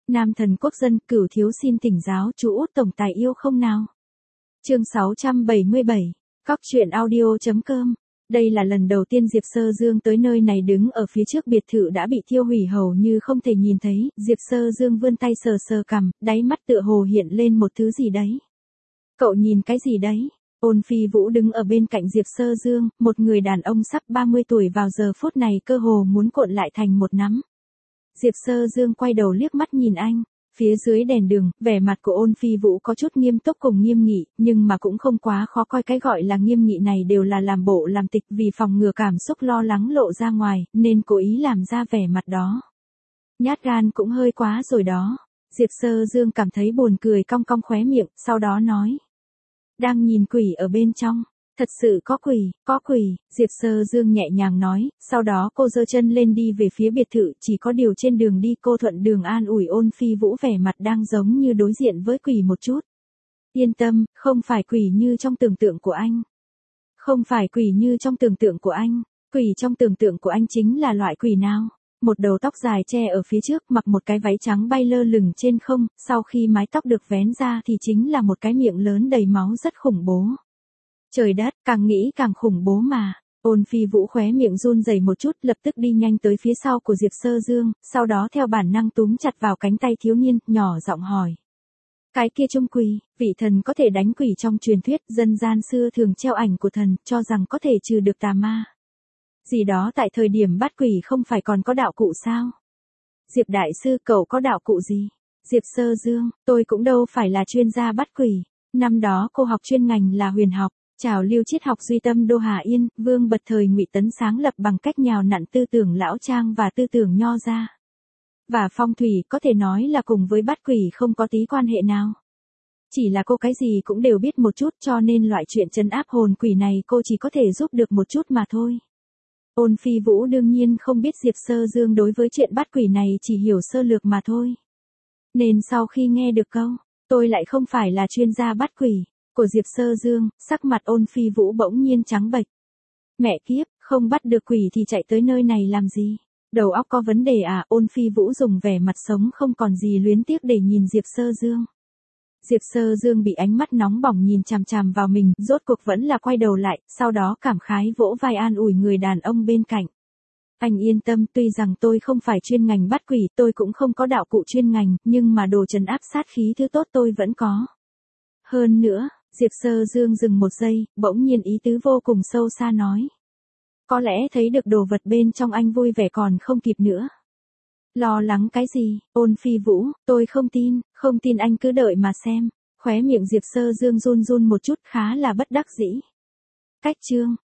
Nam thần quốc dân, Cửu thiếu xin thỉnh giáo chú Út tổng tài yêu không nào. Chương 677. Cóc truyện audio.com. Đây là lần đầu tiên Diệp Sơ Dương tới nơi này, đứng ở phía trước biệt thự đã bị thiêu hủy hầu như không thể nhìn thấy, Diệp Sơ Dương vươn tay sờ sờ cằm, đáy mắt tựa hồ hiện lên một thứ gì đấy. Cậu nhìn cái gì đấy? Ôn Phi Vũ đứng ở bên cạnh Diệp Sơ Dương, một người đàn ông sắp 30 tuổi vào giờ phút này cơ hồ muốn cuộn lại thành một nắm. Diệp Sơ Dương quay đầu liếc mắt nhìn anh. Phía dưới đèn đường, vẻ mặt của Ôn Phi Vũ có chút nghiêm túc cùng nghiêm nghị, nhưng mà cũng không quá khó coi. Cái gọi là nghiêm nghị này đều là làm bộ làm tịch, vì phòng ngừa cảm xúc lo lắng lộ ra ngoài, nên cố ý làm ra vẻ mặt đó. Nhát gan cũng hơi quá rồi đó. Diệp Sơ Dương cảm thấy buồn cười, cong cong khóe miệng, sau đó nói. Đang nhìn quỷ ở bên trong. Thật sự có quỷ, Diệp Sơ Dương nhẹ nhàng nói, sau đó cô giơ chân lên đi về phía biệt thự, chỉ có điều trên đường đi cô thuận đường an ủi Ôn Phi Vũ, vẻ mặt đang giống như đối diện với quỷ một chút. Yên tâm, không phải quỷ như trong tưởng tượng của anh. Không phải quỷ như trong tưởng tượng của anh. Quỷ trong tưởng tượng của anh chính là loại quỷ nào? Một đầu tóc dài che ở phía trước, mặc một cái váy trắng bay lơ lửng trên không, sau khi mái tóc được vén ra thì chính là một cái miệng lớn đầy máu rất khủng bố. Trời đất, càng nghĩ càng khủng bố mà. Ôn Phi Vũ khóe miệng run rẩy một chút, lập tức đi nhanh tới phía sau của Diệp Sơ Dương, sau đó theo bản năng túm chặt vào cánh tay thiếu niên, nhỏ giọng hỏi. Cái kia trung quỷ, vị thần có thể đánh quỷ trong truyền thuyết dân gian xưa thường treo ảnh của thần, cho rằng có thể trừ được tà ma. Gì đó tại thời điểm bắt quỷ không phải còn có đạo cụ sao? Diệp đại sư, cậu có đạo cụ gì? Diệp Sơ Dương, tôi cũng đâu phải là chuyên gia bắt quỷ. Năm đó cô học chuyên ngành là huyền học. Trào lưu triết học duy tâm Đô Hà Yên, Vương Bật thời Ngụy Tấn sáng lập bằng cách nhào nặn tư tưởng lão trang và tư tưởng nho gia. Và phong thủy có thể nói là cùng với bắt quỷ không có tí quan hệ nào. Chỉ là cô cái gì cũng đều biết một chút, cho nên loại chuyện trấn áp hồn quỷ này cô chỉ có thể giúp được một chút mà thôi. Ôn Phi Vũ đương nhiên không biết Diệp Sơ Dương đối với chuyện bắt quỷ này chỉ hiểu sơ lược mà thôi. Nên sau khi nghe được câu, tôi lại không phải là chuyên gia bắt quỷ của Diệp Sơ Dương, sắc mặt Ôn Phi Vũ bỗng nhiên trắng bệch. Mẹ kiếp, không bắt được quỷ thì chạy tới nơi này làm gì? Đầu óc có vấn đề à? Ôn Phi Vũ dùng vẻ mặt sống không còn gì luyến tiếc để nhìn Diệp Sơ Dương. Diệp Sơ Dương bị ánh mắt nóng bỏng nhìn chằm chằm vào mình, rốt cuộc vẫn là quay đầu lại, sau đó cảm khái vỗ vai an ủi người đàn ông bên cạnh. Anh yên tâm, tuy rằng tôi không phải chuyên ngành bắt quỷ, tôi cũng không có đạo cụ chuyên ngành, nhưng mà đồ trấn áp sát khí thứ tốt tôi vẫn có. Hơn nữa, Diệp Sơ Dương dừng một giây, bỗng nhiên ý tứ vô cùng sâu xa nói. Có lẽ thấy được đồ vật bên trong anh vui vẻ còn không kịp nữa. Lo lắng cái gì? Ôn Phi Vũ, tôi không tin anh cứ đợi mà xem. Khóe miệng Diệp Sơ Dương run run một chút, khá là bất đắc dĩ. Cách chương.